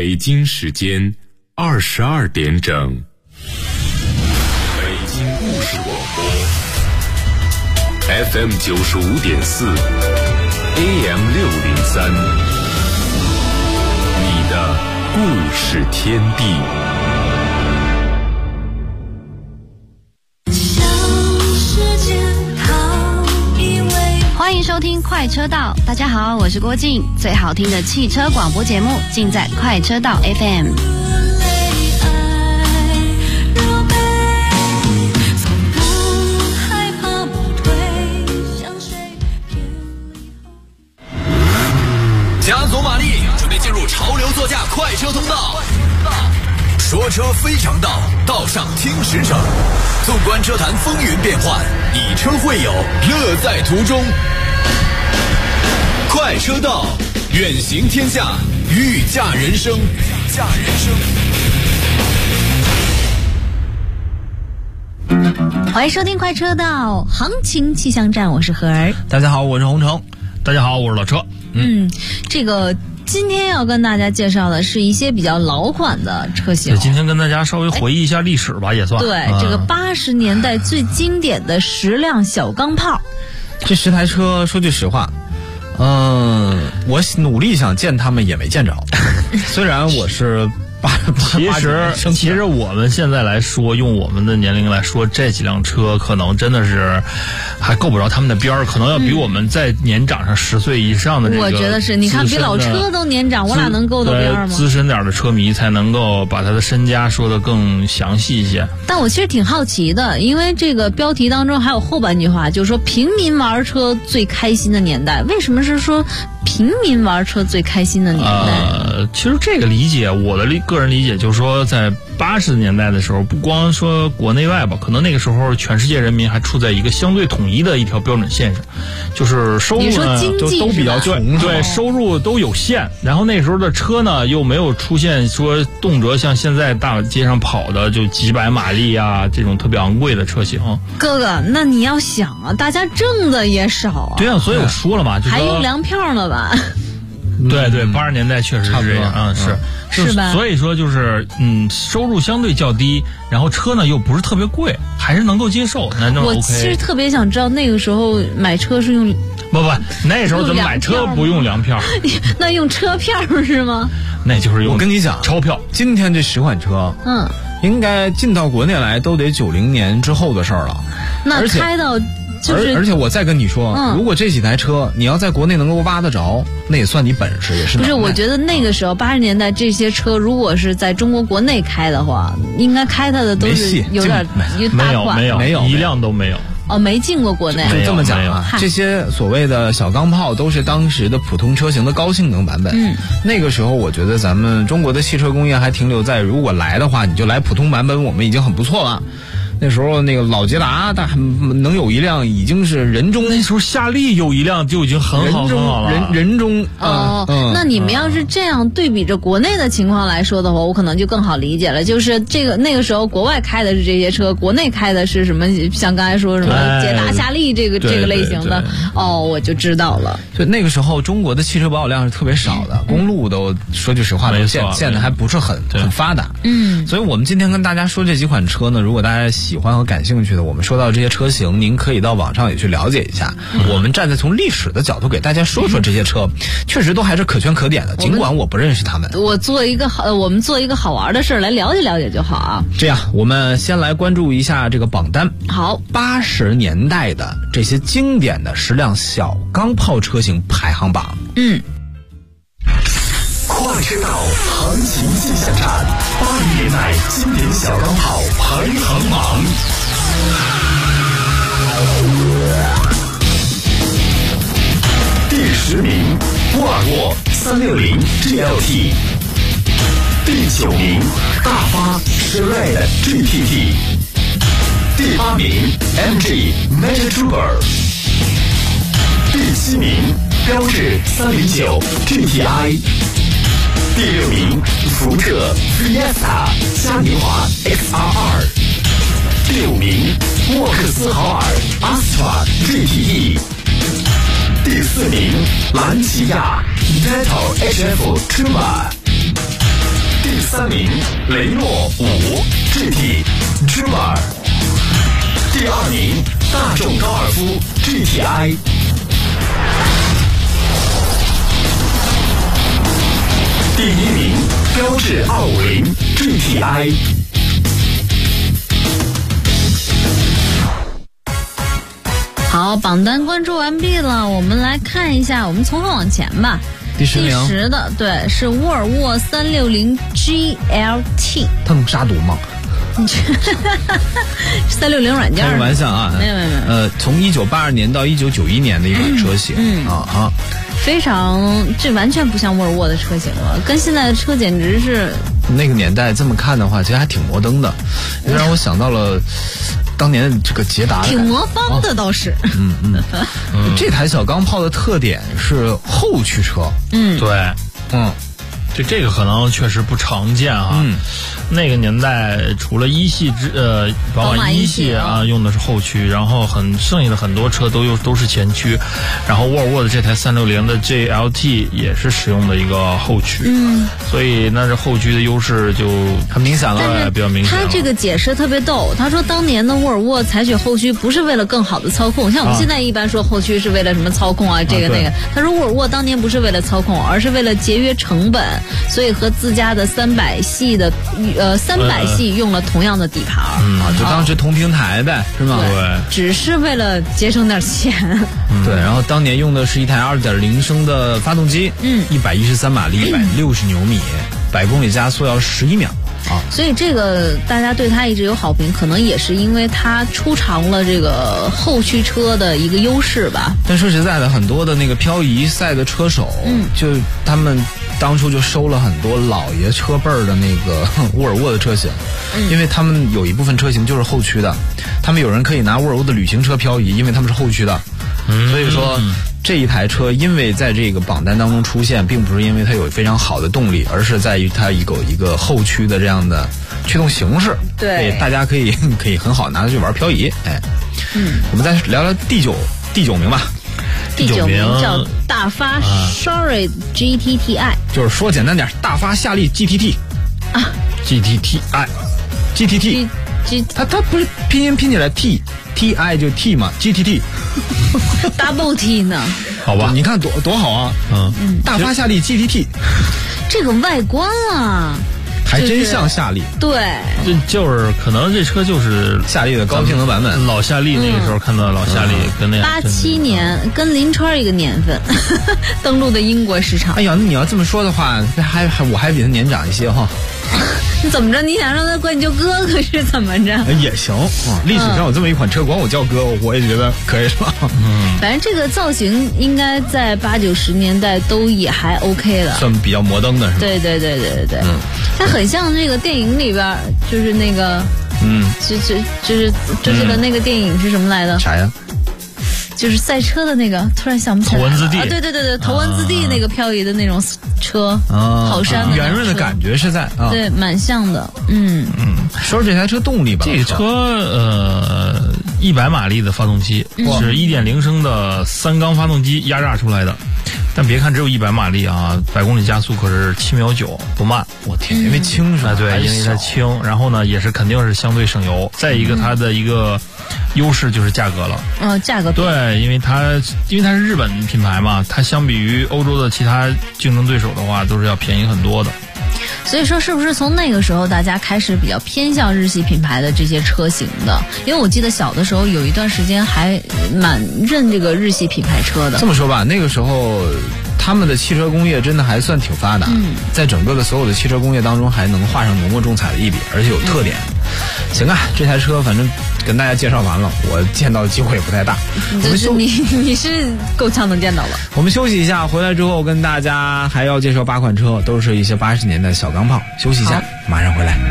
北京时间22点整。北京故事广播 FM 95.4 AM 603，你的故事天地。 欢迎收听快车道，大家好，我是郭静，最好听的汽车广播节目尽在快车道 FM。 加足马力，准备进入潮流座驾快车通道。说车非常道，道上听驰骋。纵观车坛风云变幻，以车会友，乐在途中。快车道，远行天下，御驾人生。 欢迎收听快车道行情气象站，我是何儿。 大家好，我是洪城。 大家好，我是老车。 这个今天要跟大家介绍的是一些比较老款的车型。 今天跟大家稍微回忆一下历史吧，也算。 对，这个80年代最经典的10辆小钢炮。 这10台车，说句实话，我努力想见他们也没见着。虽然我是其实我们现在来说，用我们的年龄来说，这几辆车可能真的是还够不着他们的边儿，可能要比我们再年长上10岁以上的这个。 我觉得是，你看比老车都年长，我俩能够到边儿吗？ 资深点的车迷才能够把他的身家说得更详细一些。 但我其实挺好奇的，因为这个标题当中还有后半句话，就是说平民玩车最开心的年代。为什么是说平民玩车最开心的年代？ 其实这个理解，我的个人理解就是说，在80年代的时候，不光说国内外吧，可能那个时候全世界人民还处在一个相对统一的一条标准线上，就是收入呢都比较穷， 对，收入都有限。然后那时候的车呢，又没有出现说动辄像现在大街上跑的就几百马力啊这种特别昂贵的车型。 哥哥，那你要想啊，大家挣的也少啊。 对啊，所以我说了嘛，就还用粮票呢吧？ 对对，80年代确实是这样， 是吧？ 所以说就是收入相对较低，然后车呢又不是特别贵，还是能够接受，那我其实特别想知道那个时候买车是用不，那时候怎么买车不用粮票？ 那用车票是吗？ 那就是用。 我跟你讲， 钞票。 今天这10款车，应该进到国内来都得90年之后的事儿了。 那开到。 而且我再跟你说，如果这几台车你要在国内能够挖得着，那也算你本事，也是。 不是，我觉得那个时候80年代这些车，如果是在中国国内开的话，应该开它的都是有点大款， 没有一辆都没有。 哦，没进过国内。 就这么讲啊，这些所谓的小钢炮都是当时的普通车型的高性能版本。那个时候我觉得咱们中国的汽车工业还停留在，如果来的话你就来普通版本，我们已经很不错了。那时候那个老捷达能有一辆已经是人中， 那时候夏利有一辆就已经很好了。 人中那你们要是这样对比着国内的情况来说的话，我可能就更好理解了。就是那个时候国外开的是这些车，国内开的是什么？像刚才说什么捷达、夏利这个类型的，我就知道了。 所以那个时候中国的汽车保有量是特别少的，公路都说句实话建的还不是很发达。所以我们今天跟大家说这几款车呢，如果大家喜欢和感兴趣的，我们说到这些车型，您可以到网上也去了解一下。我们站在从历史的角度给大家说说这些车，确实都还是可圈可点的，尽管我不认识他们。 我们做一个好玩的事儿来了解了解就好啊。 这样，我们先来关注一下这个榜单。 好 ，80年代的这些经典的10辆小钢炮车型排行榜。 快车道行情气象站，80年代经典小钢炮排行榜。第10名，沃尔沃360 GLT。第9名，大发 Chevrolet GTT。第8名 ，MG Magic Trooper。第7名，标致309 GTI。第6名，福特 Fiesta 嘉年华 XR2。第5名，沃克斯豪尔 Astra GTE。第4名，兰奇亚 Netto HF Truma。 第3名雷诺5 GT Dreamer， 第2名大众高尔夫 GTI， 第1名标致250 GTI。 好，榜单关注完毕了，我们来看一下，我们从后往前吧。 第10名， 第10的对是沃尔沃360 GLT。 他能杀毒吗 ？360软件。 开玩笑啊， 没有。 从1982年到1991年的一款车型， 非常，这完全不像沃尔沃的车型了，跟现在的车简直是。 那个年代这么看的话，其实还挺摩登的，让我想到了当年这个捷达， 挺魔方的倒是。 这台小钢炮的特点是后驱车。 对，这个可能确实不常见啊。那个年代除了宝马一系啊用的是后驱，然后剩下的很多车都是前驱，然后沃尔沃的这台360的 GLT 也是使用的一个后驱，所以那这后驱的优势就很明显了， 比较明显了。 他这个解释特别逗，他说当年的沃尔沃采取后驱不是为了更好的操控，像我们现在一般说后驱是为了什么操控啊，这个那个。他说沃尔沃当年不是为了操控，而是为了节约成本，所以和自家的300系用了同样的底盘就当时同平台呗，是吗？ 对， 只是为了节省点钱。 对，然后当年用的是一台2.0升的发动机，113马力，160牛米，100公里加速要11秒。 所以这个大家对它一直有好评，可能也是因为它出尝了这个后驱车的一个优势吧。 但说实在的，很多的那个漂移赛的车手，就他们当初就收了很多老爷车辈儿的那个沃尔沃的车型，因为他们有一部分车型就是后驱的，他们有人可以拿沃尔沃的旅行车漂移，因为他们是后驱的，所以说这一台车因为在这个榜单当中出现，并不是因为它有非常好的动力，而是在于它一个后驱的这样的驱动形式， 对， 大家可以很好拿它去玩漂移。我们再聊聊第九名吧。 第9名叫大发 Sorry GTTI， 就是说简单点，大发夏利 GTT 啊 GTTI，它不是拼音拼起来 TI 就 T 嘛 GTT double T 呢？ 好吧，你看多好啊！大发夏利 GTT， 这个外观啊。 还真像夏利， 对， 就是可能这车就是夏利的高性能版本。 老夏利那个时候看到老夏利跟那 87年跟林川一个年份登陆的英国市场。 哎呀，那你要这么说的话，我还比他年长一些哈。 你怎么着？你想让他管你叫哥哥是怎么着？ 也行啊，历史上有这么一款车，管我叫哥，我也觉得可以了。 反正这个造型应该在80、90年代都也还 OK 了， 算比较摩登的是吧？ 对，它很像这个电影里边，就是那个，就是周杰伦那个电影是什么来的？ 啥呀？ 就是赛车的那个，突然想不起来。 头文字 D 对，头文字 D 那个漂移的那种车，跑山的圆润的感觉是在对，蛮像的。 说说这台车动力吧。 这车100马力的发动机，是1.0升的3缸发动机压榨出来的。但别看只有100马力啊，100公里加速可是7秒9，不慢。 我天，因为轻是吧？ 对，因为它轻，然后呢也是肯定是相对省油。再一个，它的一个优势就是价格了。 价格对，因为它是日本品牌嘛，它相比于欧洲的其他竞争对手的话，都是要便宜很多的。 所以说，是不是从那个时候大家开始比较偏向日系品牌的这些车型的？因为我记得小的时候有一段时间还蛮认这个日系品牌车的。 这么说吧，那个时候他们的汽车工业真的还算挺发达，在整个的所有的汽车工业当中还能画上浓墨重彩的一笔，而且有特点。行啊，这台车反正跟大家介绍完了，我见到的机会也不太大。 你是够呛能见到了。 我们休息一下，回来之后跟大家还要介绍8款车，都是一些80年代小钢炮。休息一下，马上回来。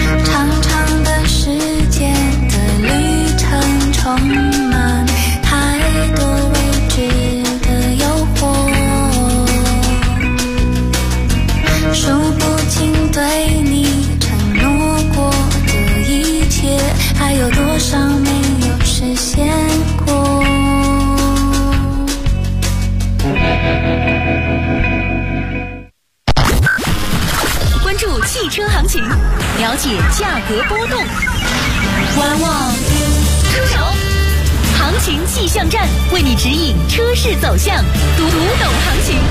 长长的时间的旅程充满它入汽车行情，了解价格波动。观望出手，行情气象站为你指引车市走向，读懂行情。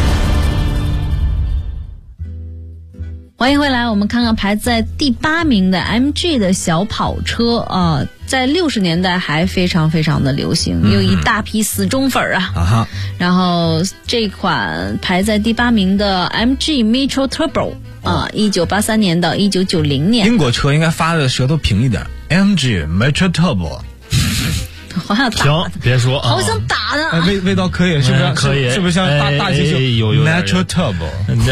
欢迎回来，我们看看排在第8名的 MG 的小跑车啊，在60年代还非常非常的流行，有一大批死忠粉啊。然后这款排在第8名的 MG Metro Turbo 啊，1983年到1990年。 英国车应该发的舌头平一点 ，MG Metro Turbo。 好想打， 行，别说， 好想打呢。 味道可以，是不是？ 可以， 是不是像大街秀有 Metro Turbo？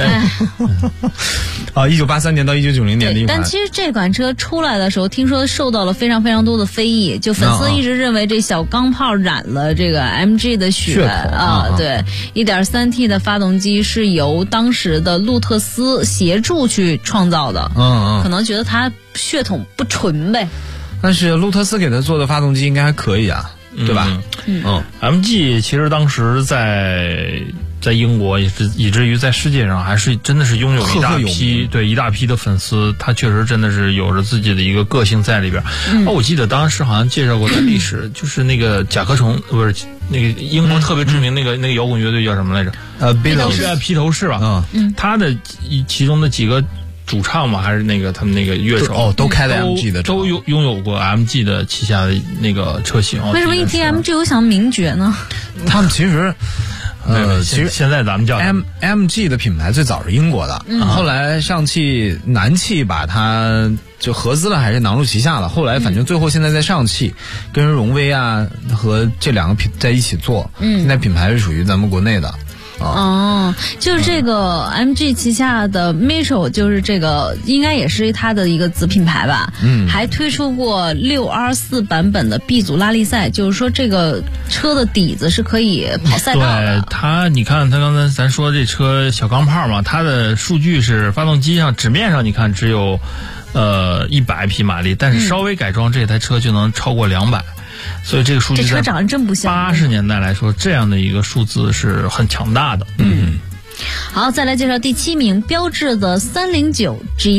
啊，1983年到1990年的一款。 但其实这款车出来的时候，听说受到了非常非常多的非议，就粉丝一直认为这小钢炮染了这个 MG 的血啊。对，1.3T 的发动机是由当时的路特斯协助去创造的。可能觉得它血统不纯呗。 但是路特斯给他做的发动机应该还可以啊，对吧 ？MG 其实当时在英国以至于在世界上还是真的是拥有一大批的粉丝，他确实真的是有着自己的一个个性在里边。我记得当时好像介绍过他历史，就是那个甲壳虫不是那个英国特别知名那个摇滚乐队叫什么来着？披头士吧？他的其中的几个主唱嘛，还是那个他们那个乐手都开的 MG 的， 都拥有过 MG 的旗下的那个车型。 为什么一提 MG 我想名爵呢？ 他们其实现在咱们叫 MG 的品牌最早是英国的，后来上汽、南汽把它就合资了，还是囊入旗下了。后来反正最后现在在上汽跟荣威啊和这两个在一起做，现在品牌是属于咱们国内的。 就是这个 MG 旗下的 Metro， 就是这个应该也是它的一个子品牌吧。还推出过624版本的 B 组拉力赛，就是说这个车的底子是可以跑赛道的。 对它，你看它刚才咱说这车小钢炮嘛，它的数据是发动机上纸面上你看只有100匹马力，但是稍微改装这台车就能超过200。所以这个数据， 这车长得真不像。 80年代来说，这样的一个数字是很强大的。 好，再来介绍第7名，标致的309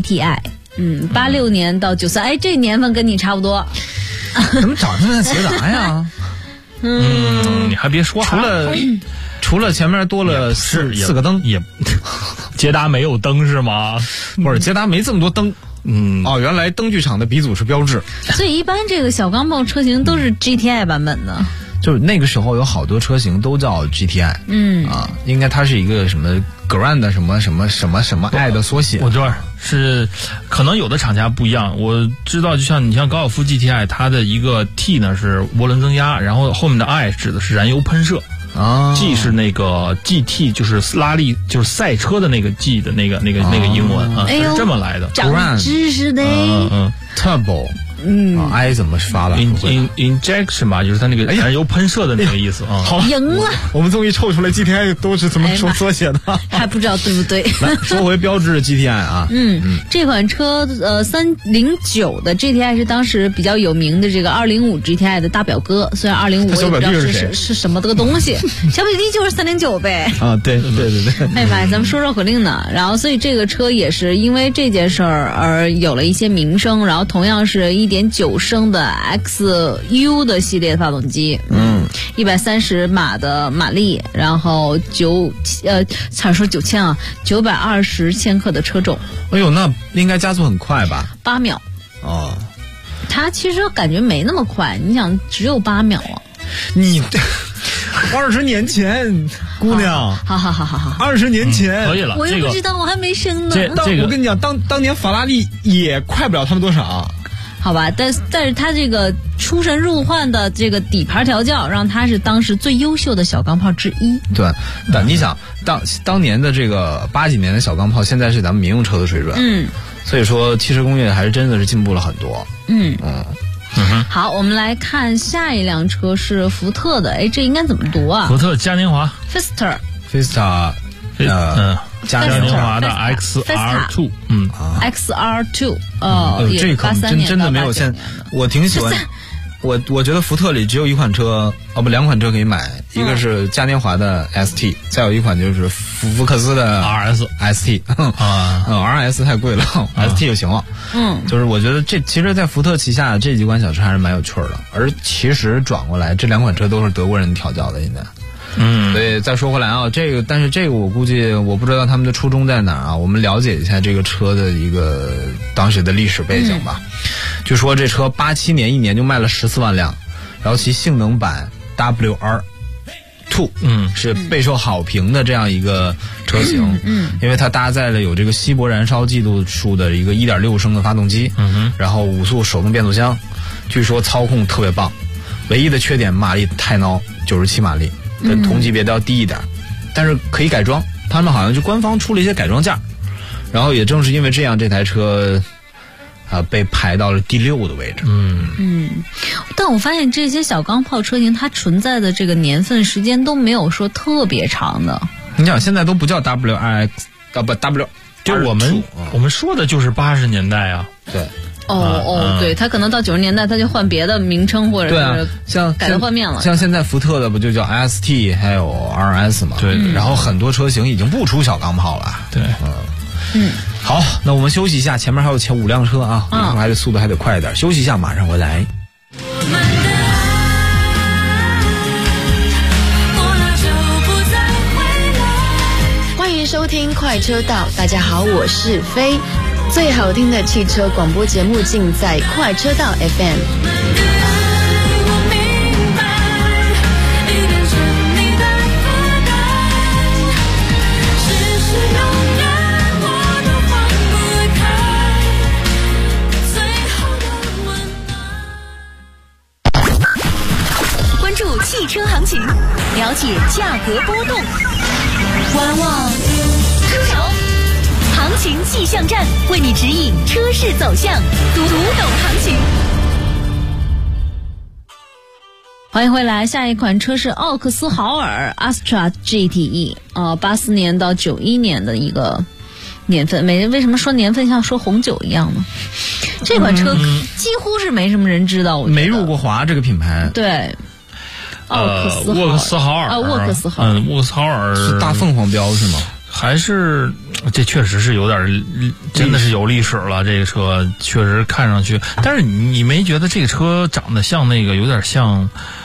GTI。86年到93，这年份跟你差不多。 怎么长这么像捷达呀？ 你还别说， 除了前面多了四个灯， 也捷达没有灯是吗？ 不是，捷达没这么多灯。原来灯具厂的鼻祖是标致， 所以一般这个小钢炮车型都是 GTI 版本的。 就是那个时候有好多车型都叫 GTI，应该它是一个什么 Grand 什么 I 的缩写。 我这儿是可能有的厂家不一样，我知道，就像你像高尔夫 GTI， 它的一个 T 呢是涡轮增压，然后后面的 I 指的是燃油喷射。G 是那个 GT， 就是拉力，就是赛车的那个 G 的那个英文啊，是这么来的。 长知识的。 Turbo。I 怎么发了 ？Injection 吧，就是它那个燃油喷射的那个意思啊。 好， 赢了！ 我们终于凑出来 GTI 都是怎么缩写的， 还不知道对不对？ 来说回标致的 GTI 啊， 这款车309的 GTI 是当时比较有名的这个205 GTI 的大表哥，虽然205我也不知道是什么的个东西，小表弟就是309呗。 对。 哎妈呀，咱们说绕口令呢。然后，所以这个车也是因为这件事儿而有了一些名声。然后，同样是1.9升的 XU 的系列发动机，130马的马力，然后差点说9000啊，920千克的车重。 哎呦，那应该加速很快吧 ？8秒。它其实感觉没那么快，你想只有8秒啊。 你20年前，姑娘， 好 ，20年前可以了。 我又不知道，我还没生呢。 我跟你讲，当年法拉利也快不了他们多少。 好吧，但是它这个出神入化的这个底盘调教，让它是当时最优秀的小钢炮之一。 对，但你想，当年的这个80几年的小钢炮，现在是咱们民用车的水准。所以说汽车工业还是真的是进步了很多。 好，我们来看下一辆车是福特的，这应该怎么读啊？ 福特嘉年华 Fiesta 嘉年华的 XR2， XR2， 这个真的没有。现我挺喜欢。 我觉得福特里只有一款车，两款车可以买，一个是嘉年华的 ST， 再有一款就是福克斯的 RS。ST RS 太贵了，ST 就行了。就是我觉得其实，在福特旗下这几款小车还是蛮有趣的，而其实转过来，这两款车都是德国人调教的，现在。所以再说回来啊，但是这个我估计我不知道他们的初衷在哪儿啊。我们了解一下这个车的一个当时的历史背景吧。据说这车87年一年就卖了14万辆，然后其性能版 WR2，是备受好评的这样一个车型。因为它搭载了有这个稀薄燃烧技术的一个 1.6 升的发动机，然后5速手动变速箱，据说操控特别棒。唯一的缺点马力太孬，97马力。跟同级别都要低一点，但是可以改装。他们好像就官方出了一些改装件，然后也正是因为这样，这台车被排到了第6的位置。 但我发现这些小钢炮车型，它存在的这个年份时间都没有说特别长的。 你想现在都不叫 WRX， W， 就我们说的就是80年代啊。 对。 对，它可能到90年代，它就换别的名称或者是像改头换面了。 像现在福特的不就叫 ST 还有 RS 嘛？ 对。 然后很多车型已经不出小钢炮了。 对。 好，那我们休息一下，前面还有前5辆车啊，还得速度还得快一点。休息一下，马上回来。 欢迎收听快车道，大家好，我是飞。最好听的汽车广播节目尽在快车道 FM。 关注汽车行情，了解价格波动，观望出手。行情气象站为你指引车市走向，读懂行情。 欢迎回来，下一款车是奥克斯豪尔 Astra GTE， 84年到91年的一个年份。为什么说年份像说红酒一样呢？这款车几乎是没什么人知道，我觉得没入过华这个品牌。 对。 沃克斯豪尔是大凤凰标是吗？ 还是这确实是有点，真的是有历史了。这个车确实看上去，但是你没觉得这个车长得像那个有点像，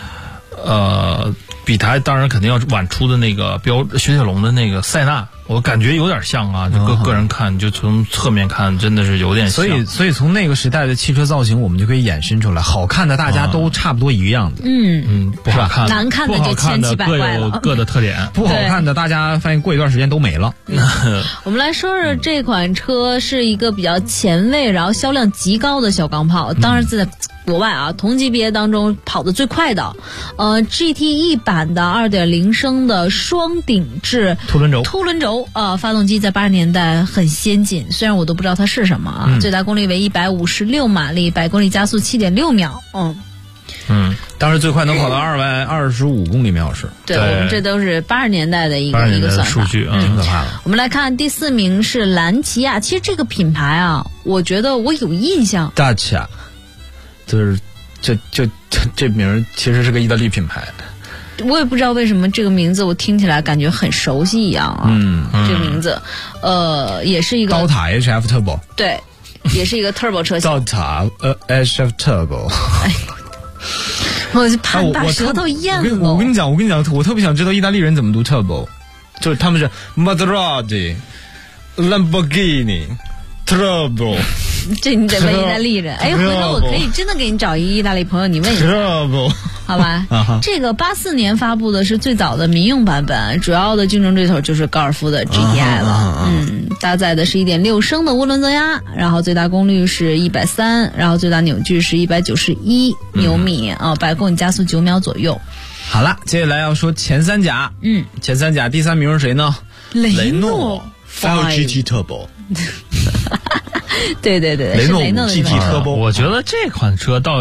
比它当然肯定要晚出的那个雪铁龙的那个塞纳，我感觉有点像啊。就个人看，就从侧面看，真的是有点像。 所以从那个时代的汽车造型，我们就可以衍生出来，好看的大家都差不多一样的。 不好看， 难看的就千奇百怪了， 各有各的特点。 不好看的大家发现过一段时间都没了。 我们来说说这款车是一个比较前卫，然后销量极高的小钢炮。当然在国外啊，同级别当中跑得最快的，GTE 版的 2.0 升的双顶置凸轮轴发动机在80年代很先进，虽然我都不知道它是什么啊。最大功率为156马力，100公里加速7.6秒。 当时最快能跑到225公里每小时。 对，我们这都是80年代的一个算法数据， 挺可怕的。 我们来看第4名是兰奇亚，其实这个品牌啊，我觉得我有印象。 大奇亚，就是这名其实是个意大利品牌。 我也不知道为什么这个名字我听起来感觉很熟悉一样啊。这个名字，也是一个刀塔 HF Turbo。 对，也是一个 Turbo 车型。 刀塔HF Turbo。 我就怕把舌头咽了。 我跟你讲，我特别想知道意大利人怎么读 Turbo， 就是他们是 Maserati、Lamborghini、Turbo。 这你得问意大利人。回头我可以真的给你找一个意大利朋友，你问一下，好吧？这个84年发布的是最早的民用版本，主要的竞争对手就是高尔夫的 GTI 了。搭载的是1.6升的涡轮增压，然后最大功率是130，然后最大扭矩是191牛米，100公里加速9秒左右。 好了，接下来要说前3甲。前3甲第3名是谁呢？ 雷诺 5GT Turbo。 对， 雷诺 GT Turbo。 我觉得这款车到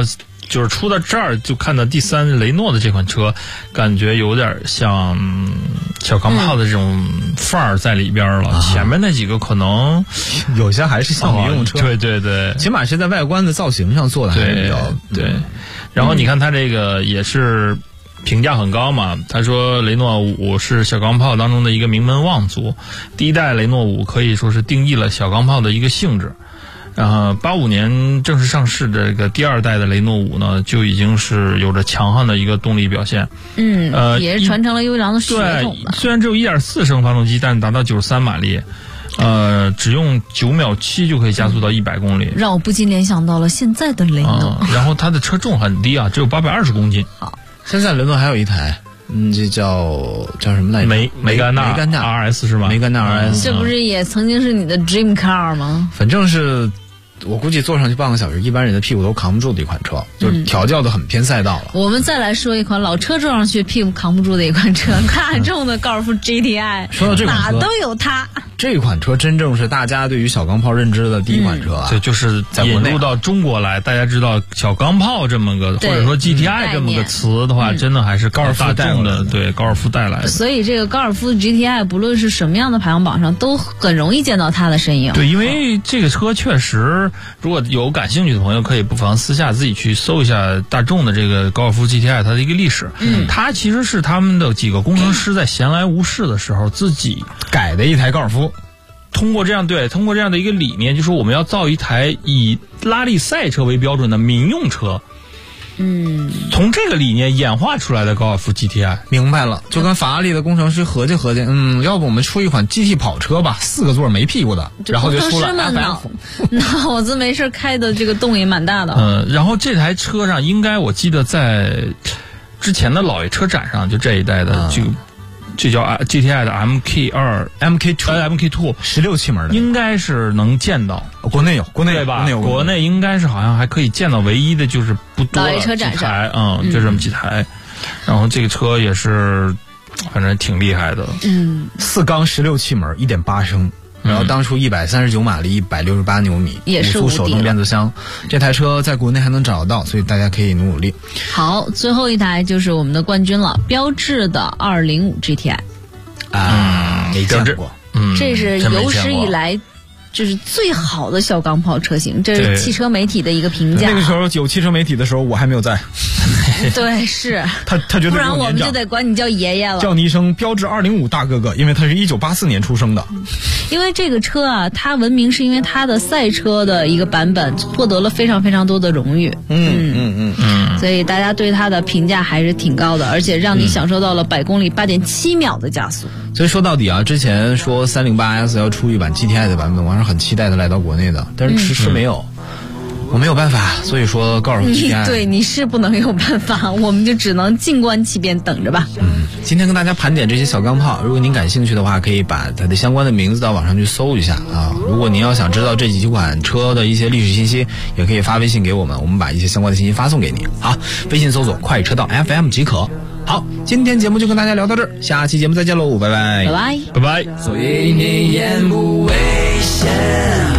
就是出到这儿就看到第3雷诺的这款车，感觉有点像小钢炮的这种范儿在里边了。前面那几个可能有些还是像民用车， 对对对， 起码是在外观的造型上做的还是比较对。然后你看它这个也是评价很高嘛，他说雷诺5是小钢炮当中的一个名门望族，第1代雷诺5可以说是定义了小钢炮的一个性质。然后85年正式上市的这个第2代的雷诺5呢，就已经是有着强悍的一个动力表现。 也是传承了优良的血统吧。 对，虽然只有1.4升发动机，但达到93马力，只用9秒7就可以加速到100公里， 让我不禁联想到了现在的雷诺。 然后它的车重很低啊，只有820公斤。 好， 现在雷诺还有一台。这叫什么来着？ 梅甘娜 RS 是吧？ 梅甘娜 RS， 这不是也曾经是你的 dream car 吗？ 反正是我估计坐上去半个小时，一般人的屁股都扛不住的一款车，就是调教的很偏赛道了。 我们再来说一款老车坐上去屁股扛不住的一款车，大众的高尔夫 GTI。 说到这款车， 哪都有它。 这款车真正是大家对于小钢炮认知的第一款车啊， 对，就是引入到中国来，大家知道小钢炮这么个，或者说 GTI 这么个词的话，真的还是高尔夫大众的，对，高尔夫带来的。 所以这个高尔夫 GTI 不论是什么样的排行榜上，都很容易见到它的身影。 对，因为这个车确实，如果有感兴趣的朋友，可以不妨私下自己去搜一下大众的这个高尔夫 GTI 它的一个历史。它其实是他们的几个工程师在闲来无事的时候自己改的一台高尔夫。 通过这样的一个理念，就是我们要造一台以拉力赛车为标准的民用车。从这个理念演化出来的高尔夫 GTI。 明白了，就跟法拉利的工程师合计，要不我们出一款 GT 跑车吧，4个座没屁股的，然后就出了 FF。 脑子没事开的这个洞也蛮大的。 然后这台车上应该我记得在之前的老爷车展上，就这一代的这叫 GTI 的 MK2 16气门的， 应该是能见到。 国内有， 对吧？国内应该是好像还可以见到，唯一的就是不多老爷车展上， 就这么几台。然后这个车也是，反正挺厉害的。 4缸16气门，1.8升。然后当初139马力，168牛米， 也是 5速手动变速箱。这台车在国内还能找到，所以大家可以努力。 好，最后一台就是我们的冠军了，标致的205 GTI。 没见过。 这是有史以来就是最好的小钢炮车型，这是汽车媒体的一个评价。 那个时候有汽车媒体的时候，我还没有在。 对，是他觉得不然我们就得管你叫爷爷了， 叫你一声标致205大哥哥，因为他是1984年出生的。 因为这个车啊，它闻名是因为它的赛车的一个版本获得了非常非常多的荣誉。所以大家对它的评价还是挺高的，而且让你享受到了100公里8.7秒的加速。 所以说到底啊，之前说308S 要出一版 GTI 的版本，我还是很期待的来到国内的，但是迟迟没有。我没有办法，所以说高尔夫 GTI， 对，你是不能有办法，我们就只能静观其变，等着吧。 今天跟大家盘点这些小钢炮，如果您感兴趣的话，可以把它的相关的名字到网上去搜一下啊。如果您要想知道这几款车的一些历史信息，也可以发微信给我们，我们把一些相关的信息发送给你。好，微信搜索快车道 FM 即可。好，今天节目就跟大家聊到这儿，下期节目再见喽，拜拜， 拜拜， 拜拜。 所以你眼不危险。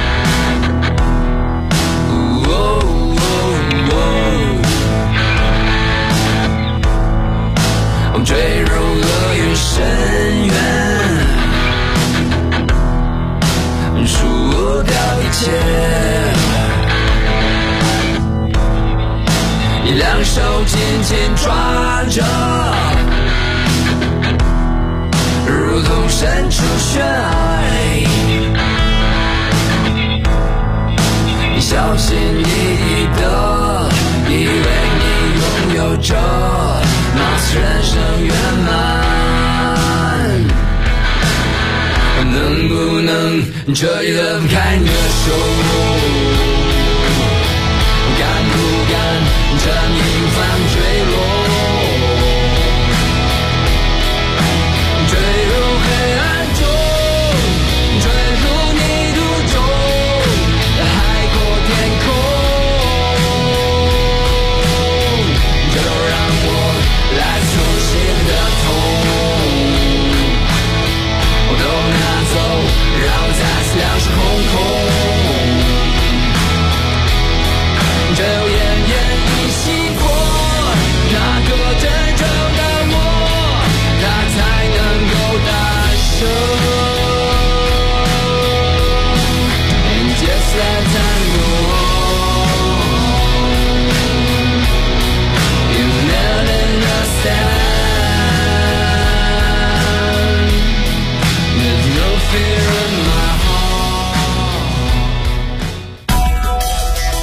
坠入厄运深渊，输掉一切，你两手紧紧抓着，如同身处悬崖，你小心翼翼的以为你拥有着貌似人生圆满，能不能彻底的放开你的手？敢不敢趁平凡坠落，坠入黑暗中，坠入泥土中，海阔天空，就让我来重新的痛，都拿走，让我再次两手空空。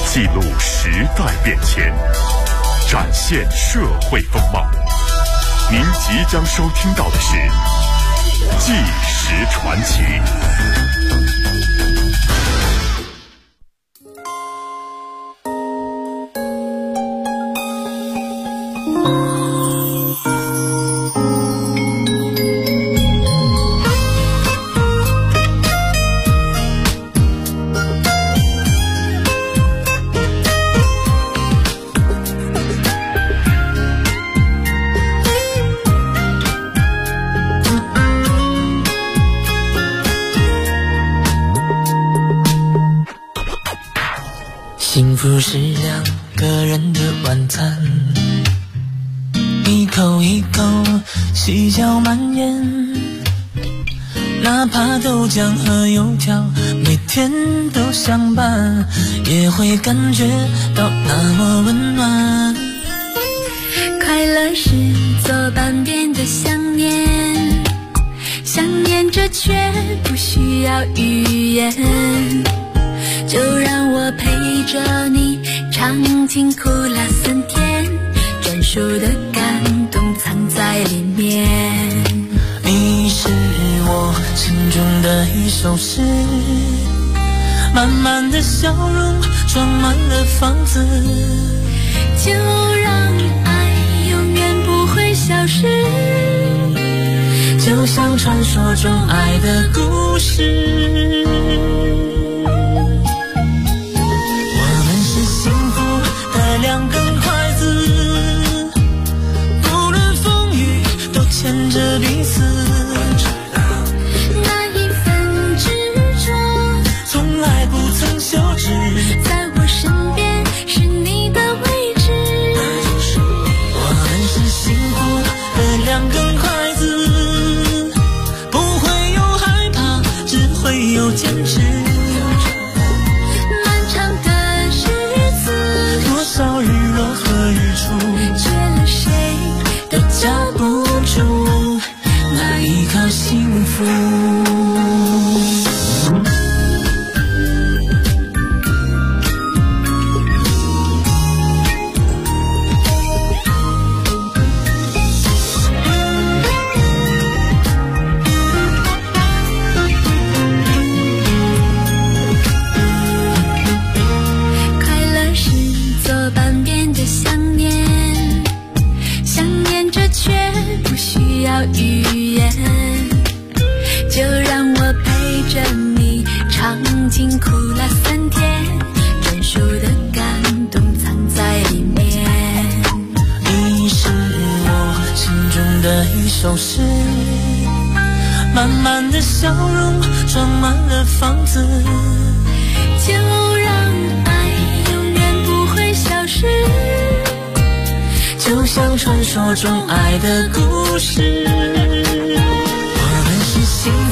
记录时代变迁，展现社会风貌。您即将收听到的是《纪实传奇》。 幸福是两个人的晚餐，一口一口细嚼慢咽，哪怕豆浆和油条每天都相伴，也会感觉到那么温暖。 快乐是左半边的想念，想念着却不需要语言，就让我陪着你尝尽苦辣酸甜，专属的感动藏在里面。 你是我心中的一首诗，满满的笑容装满了房子， 就让爱永远不会消失， 就像传说中爱的故事。两根筷子，不论风雨都牵着彼此， 那一份执着从来不曾休止， 在我身边是你的位置。 我们是幸福的两根筷子，不会有害怕，只会有坚持。少日落和日出， 缺了谁都交不出那一口幸福。 语言，就让我陪着你尝尽苦辣酸甜，专属的感动藏在里面。 你是我心中的一首诗，满满的笑容装满了房子， 就让爱永远不会消失， 就像传说中爱的故事。我们是幸福